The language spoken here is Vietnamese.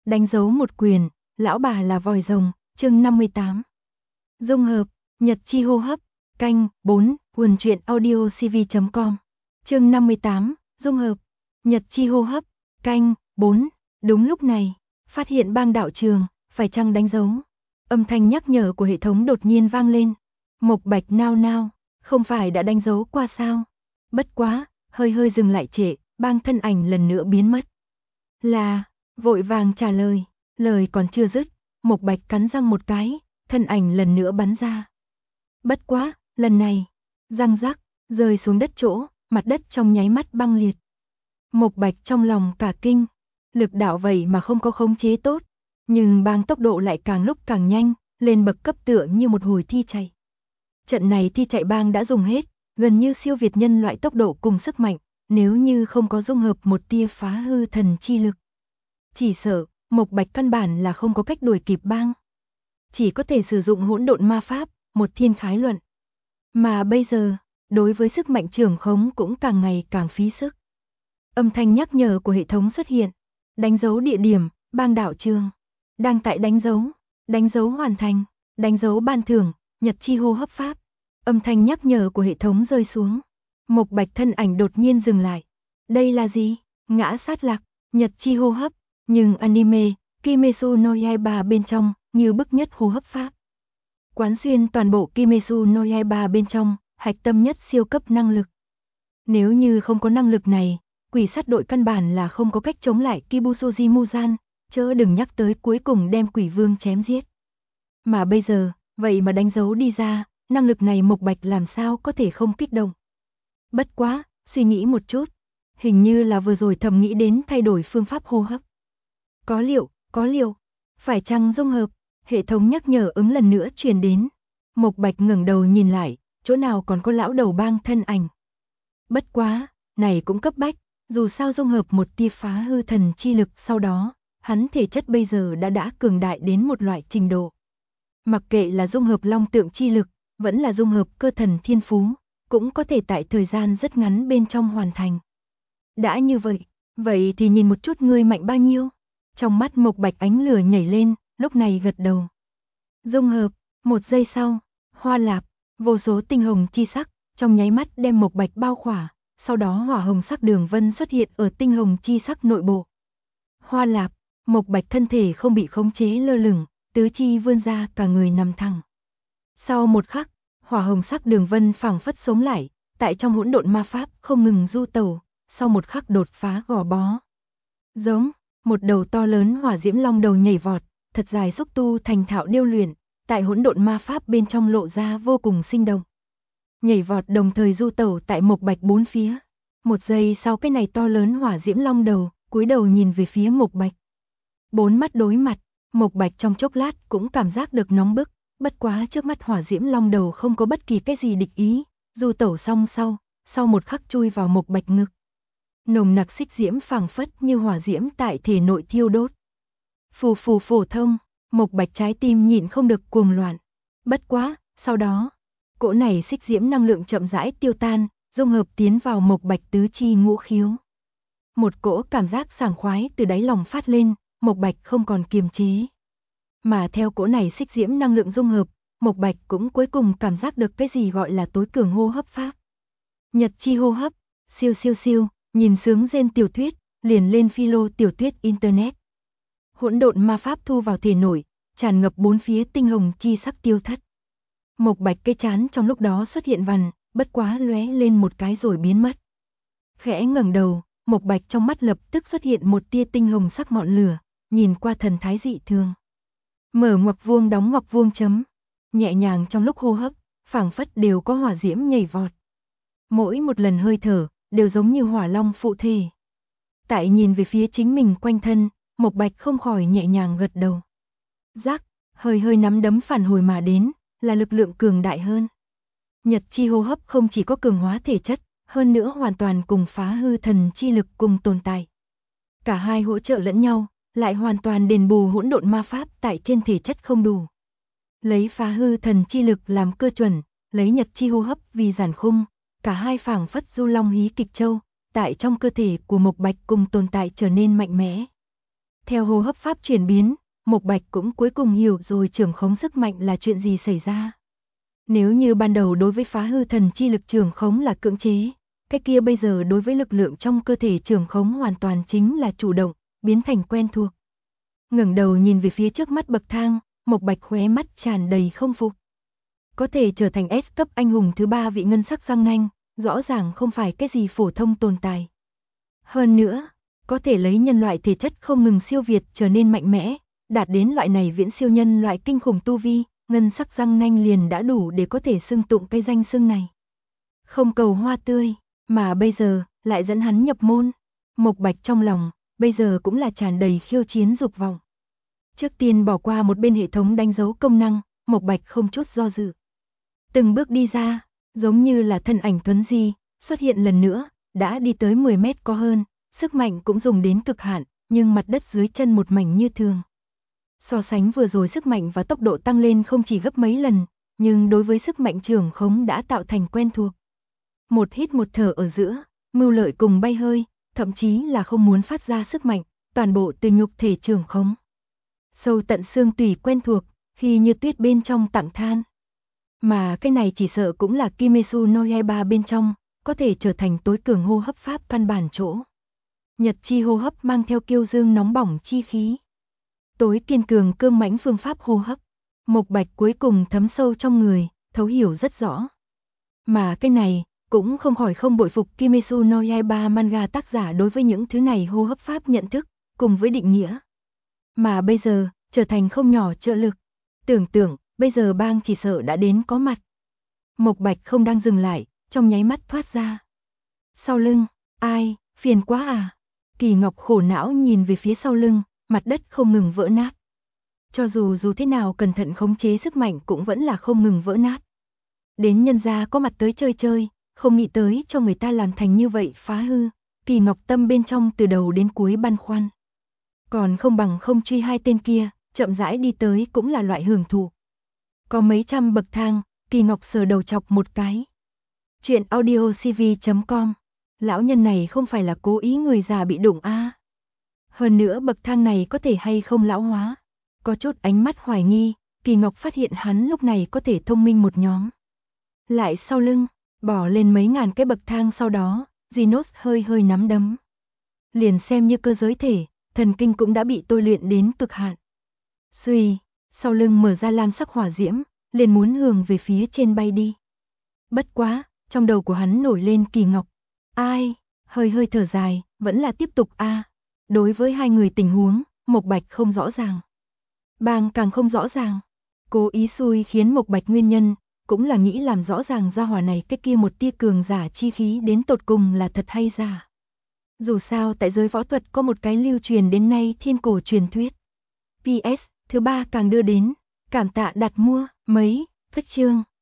Đánh dấu một quyền, lão bà là vòi rồng, chương 58. Dung hợp, nhật chi hô hấp, canh, 4, nguồn truyện audio cv.com. Chương 58, dung hợp, nhật chi hô hấp, canh, 4. Đúng lúc này, phát hiện bang đạo trường, phải chăng đánh dấu? Âm thanh nhắc nhở của hệ thống đột nhiên vang lên. Mộc Bạch nao nao, không phải đã đánh dấu qua sao? Bất quá, hơi dừng lại trễ, bang thân ảnh lần nữa biến mất. Là, vội vàng trả lời, lời còn chưa dứt, Mộc Bạch cắn răng một cái, thân ảnh lần nữa bắn ra. Bất quá, lần này, răng rắc, rơi xuống đất chỗ, mặt đất trong nháy mắt băng liệt. Mộc Bạch trong lòng cả kinh, lực đạo vậy mà không có khống chế tốt, nhưng bang tốc độ lại càng lúc càng nhanh, lên bậc cấp tựa như một hồi thi chạy. Trận này thi chạy bang đã dùng hết, gần như siêu việt nhân loại tốc độ cùng sức mạnh, nếu như không có dung hợp một tia phá hư thần chi lực. Chỉ sợ, Mộc Bạch căn bản là không có cách đuổi kịp bang. Chỉ có thể sử dụng hỗn độn ma pháp, một thiên khái luận. Mà bây giờ, đối với sức mạnh trưởng khống cũng càng ngày càng phí sức. Âm thanh nhắc nhở của hệ thống xuất hiện. Đánh dấu địa điểm, bang đạo trường. Đang tại đánh dấu hoàn thành, đánh dấu ban thưởng, nhật chi hô hấp pháp. Âm thanh nhắc nhở của hệ thống rơi xuống. Mộc Bạch thân ảnh đột nhiên dừng lại. Đây là gì? Ngã sát lạc, nhật chi hô hấp. Nhưng anime, Kimetsu no Yaiba bên trong, như bức nhất hô hấp pháp. Quán xuyên toàn bộ Kimetsu no Yaiba bên trong, hạch tâm nhất siêu cấp năng lực. Nếu như không có năng lực này, quỷ sát đội căn bản là không có cách chống lại Kibusoji Muzan, chớ đừng nhắc tới cuối cùng đem quỷ vương chém giết. Mà bây giờ, vậy mà đánh dấu đi ra, năng lực này Mộc Bạch làm sao có thể không kích động. Bất quá, suy nghĩ một chút, hình như là vừa rồi thầm nghĩ đến thay đổi phương pháp hô hấp. Có liệu, phải chăng dung hợp, hệ thống nhắc nhở ứng lần nữa truyền đến. Mộc Bạch ngẩng đầu nhìn lại, chỗ nào còn có lão đầu bang thân ảnh. Bất quá, này cũng cấp bách, dù sao dung hợp một tia phá hư thần chi lực sau đó, hắn thể chất bây giờ đã cường đại đến một loại trình độ. Mặc kệ là dung hợp long tượng chi lực, vẫn là dung hợp cơ thần thiên phú, cũng có thể tại thời gian rất ngắn bên trong hoàn thành. Đã như vậy thì nhìn một chút ngươi mạnh bao nhiêu. Trong mắt Mộc Bạch ánh lửa nhảy lên, lúc này gật đầu. Dung hợp, một giây sau, hoa lạp, vô số tinh hồng chi sắc, trong nháy mắt đem Mộc Bạch bao khỏa, sau đó hỏa hồng sắc đường vân xuất hiện ở tinh hồng chi sắc nội bộ. Hoa lạp, Mộc Bạch thân thể không bị khống chế lơ lửng, tứ chi vươn ra cả người nằm thẳng. Sau một khắc, hỏa hồng sắc đường vân phảng phất sống lại, tại trong hỗn độn ma pháp không ngừng du tẩu, sau một khắc đột phá gò bó. Giống, một đầu to lớn hỏa diễm long đầu nhảy vọt, thật dài xúc tu thành thạo điêu luyện, tại hỗn độn ma pháp bên trong lộ ra vô cùng sinh động. Nhảy vọt đồng thời du tẩu tại Mộc Bạch bốn phía. Một giây sau cái này to lớn hỏa diễm long đầu, cúi đầu nhìn về phía Mộc Bạch. Bốn mắt đối mặt, Mộc Bạch trong chốc lát cũng cảm giác được nóng bức, bất quá trước mắt hỏa diễm long đầu không có bất kỳ cái gì địch ý, du tẩu xong sau một khắc chui vào Mộc Bạch ngực. Nồng nặc xích diễm phảng phất như hỏa diễm tại thể nội thiêu đốt. Phù thông, Mộc Bạch trái tim nhịn không được cuồng loạn. Bất quá, sau đó, cỗ này xích diễm năng lượng chậm rãi tiêu tan, dung hợp tiến vào Mộc Bạch tứ chi ngũ khiếu. Một cỗ cảm giác sảng khoái từ đáy lòng phát lên, Mộc Bạch không còn kiềm chế. Mà theo cỗ này xích diễm năng lượng dung hợp, Mộc Bạch cũng cuối cùng cảm giác được cái gì gọi là tối cường hô hấp pháp. Nhật chi hô hấp, siêu, nhìn sướng rên tiểu thuyết, liền lên philo tiểu thuyết internet. Hỗn độn ma pháp thu vào thể nội, tràn ngập bốn phía tinh hồng chi sắc tiêu thất. Mộc Bạch cái trán trong lúc đó xuất hiện vằn, bất quá lóe lên một cái rồi biến mất. Khẽ ngẩng đầu, Mộc Bạch trong mắt lập tức xuất hiện một tia tinh hồng sắc ngọn lửa, nhìn qua thần thái dị thường. Mở ngoặc vuông đóng ngoặc vuông chấm, nhẹ nhàng trong lúc hô hấp, phảng phất đều có hỏa diễm nhảy vọt. Mỗi một lần hơi thở, đều giống như hỏa long phụ thể. Tại nhìn về phía chính mình quanh thân, Mộc Bạch không khỏi nhẹ nhàng gật đầu. Rắc, hơi nắm đấm phản hồi mà đến, là lực lượng cường đại hơn. Nhật chi hô hấp không chỉ có cường hóa thể chất, hơn nữa hoàn toàn cùng phá hư thần chi lực cùng tồn tại. Cả hai hỗ trợ lẫn nhau, lại hoàn toàn đền bù hỗn độn ma pháp tại trên thể chất không đủ. Lấy phá hư thần chi lực làm cơ chuẩn, lấy nhật chi hô hấp vì giản khung, cả hai phảng phất du long hí kịch châu, tại trong cơ thể của Mộc Bạch cùng tồn tại trở nên mạnh mẽ. Theo hô hấp pháp chuyển biến, Mộc Bạch cũng cuối cùng hiểu rồi trưởng khống sức mạnh là chuyện gì xảy ra. Nếu như ban đầu đối với phá hư thần chi lực trưởng khống là cưỡng chế, cái kia bây giờ đối với lực lượng trong cơ thể trưởng khống hoàn toàn chính là chủ động, biến thành quen thuộc. Ngẩng đầu nhìn về phía trước mắt bậc thang, Mộc Bạch khóe mắt tràn đầy không phục. Có thể trở thành S cấp anh hùng thứ 3 vị ngân sắc răng nanh, rõ ràng không phải cái gì phổ thông tồn tại. Hơn nữa, có thể lấy nhân loại thể chất không ngừng siêu việt trở nên mạnh mẽ, đạt đến loại này viễn siêu nhân loại kinh khủng tu vi, ngân sắc răng nanh liền đã đủ để có thể xưng tụng cái danh xưng này. Không cầu hoa tươi, mà bây giờ lại dẫn hắn nhập môn. Mộc Bạch trong lòng, bây giờ cũng là tràn đầy khiêu chiến dục vọng. Trước tiên bỏ qua một bên hệ thống đánh dấu công năng, Mộc Bạch không chút do dự. Từng bước đi ra, giống như là thân ảnh tuấn di, xuất hiện lần nữa, đã đi tới 10 mét có hơn, sức mạnh cũng dùng đến cực hạn, nhưng mặt đất dưới chân một mảnh như thường. So sánh vừa rồi sức mạnh và tốc độ tăng lên không chỉ gấp mấy lần, nhưng đối với sức mạnh trưởng khống đã tạo thành quen thuộc. Một hít một thở ở giữa, mưu lợi cùng bay hơi, thậm chí là không muốn phát ra sức mạnh, toàn bộ từ nhục thể trưởng khống. Sâu tận xương tủy quen thuộc, khi như tuyết bên trong tặng than. Mà cái này chỉ sợ cũng là Kimetsu no Yaiba bên trong, có thể trở thành tối cường hô hấp pháp căn bản chỗ. Nhật chi hô hấp mang theo kiêu dương nóng bỏng chi khí. Tối kiên cường cương mãnh phương pháp hô hấp. Mộc Bạch cuối cùng thấm sâu trong người, thấu hiểu rất rõ. Mà cái này, cũng không khỏi không bội phục Kimetsu no Yaiba manga tác giả đối với những thứ này hô hấp pháp nhận thức, cùng với định nghĩa. Mà bây giờ, trở thành không nhỏ trợ lực. Tưởng tượng, bây giờ bang chỉ sợ đã đến có mặt. Mộc Bạch không đang dừng lại, trong nháy mắt thoát ra. Sau lưng, ai, phiền quá à. Kỳ Ngọc khổ não nhìn về phía sau lưng, mặt đất không ngừng vỡ nát. Cho dù thế nào cẩn thận khống chế sức mạnh cũng vẫn là không ngừng vỡ nát. Đến nhân gia có mặt tới chơi chơi, không nghĩ tới cho người ta làm thành như vậy phá hư. Kỳ Ngọc tâm bên trong từ đầu đến cuối băn khoăn. Còn không bằng không truy hai tên kia, chậm rãi đi tới cũng là loại hưởng thụ. Có mấy trăm bậc thang, Kỳ Ngọc sờ đầu chọc một cái. Chuyện audiocv.com. Lão nhân này không phải là cố ý người già bị đụng a. Hơn nữa bậc thang này có thể hay không lão hóa. Có chút ánh mắt hoài nghi, Kỳ Ngọc phát hiện hắn lúc này có thể thông minh một nhóm. Lại sau lưng, bỏ lên mấy ngàn cái bậc thang sau đó, Genos hơi nắm đấm. Liền xem như cơ giới thể, thần kinh cũng đã bị tôi luyện đến cực hạn. Xuy, sau lưng mở ra lam sắc hỏa diễm, liền muốn hướng về phía trên bay đi. Bất quá, trong đầu của hắn nổi lên Kỳ Ngọc. Ai, hơi thở dài, vẫn là tiếp tục a. Đối với hai người tình huống, Mộc Bạch không rõ ràng. Bang càng không rõ ràng. Cố ý xui khiến Mộc Bạch nguyên nhân, cũng là nghĩ làm rõ ràng gia hỏa này cái kia một tia cường giả chi khí đến tột cùng là thật hay giả. Dù sao tại giới võ thuật có một cái lưu truyền đến nay thiên cổ truyền thuyết. PS, thứ 3 càng đưa đến, cảm tạ đặt mua, mấy, phích chương.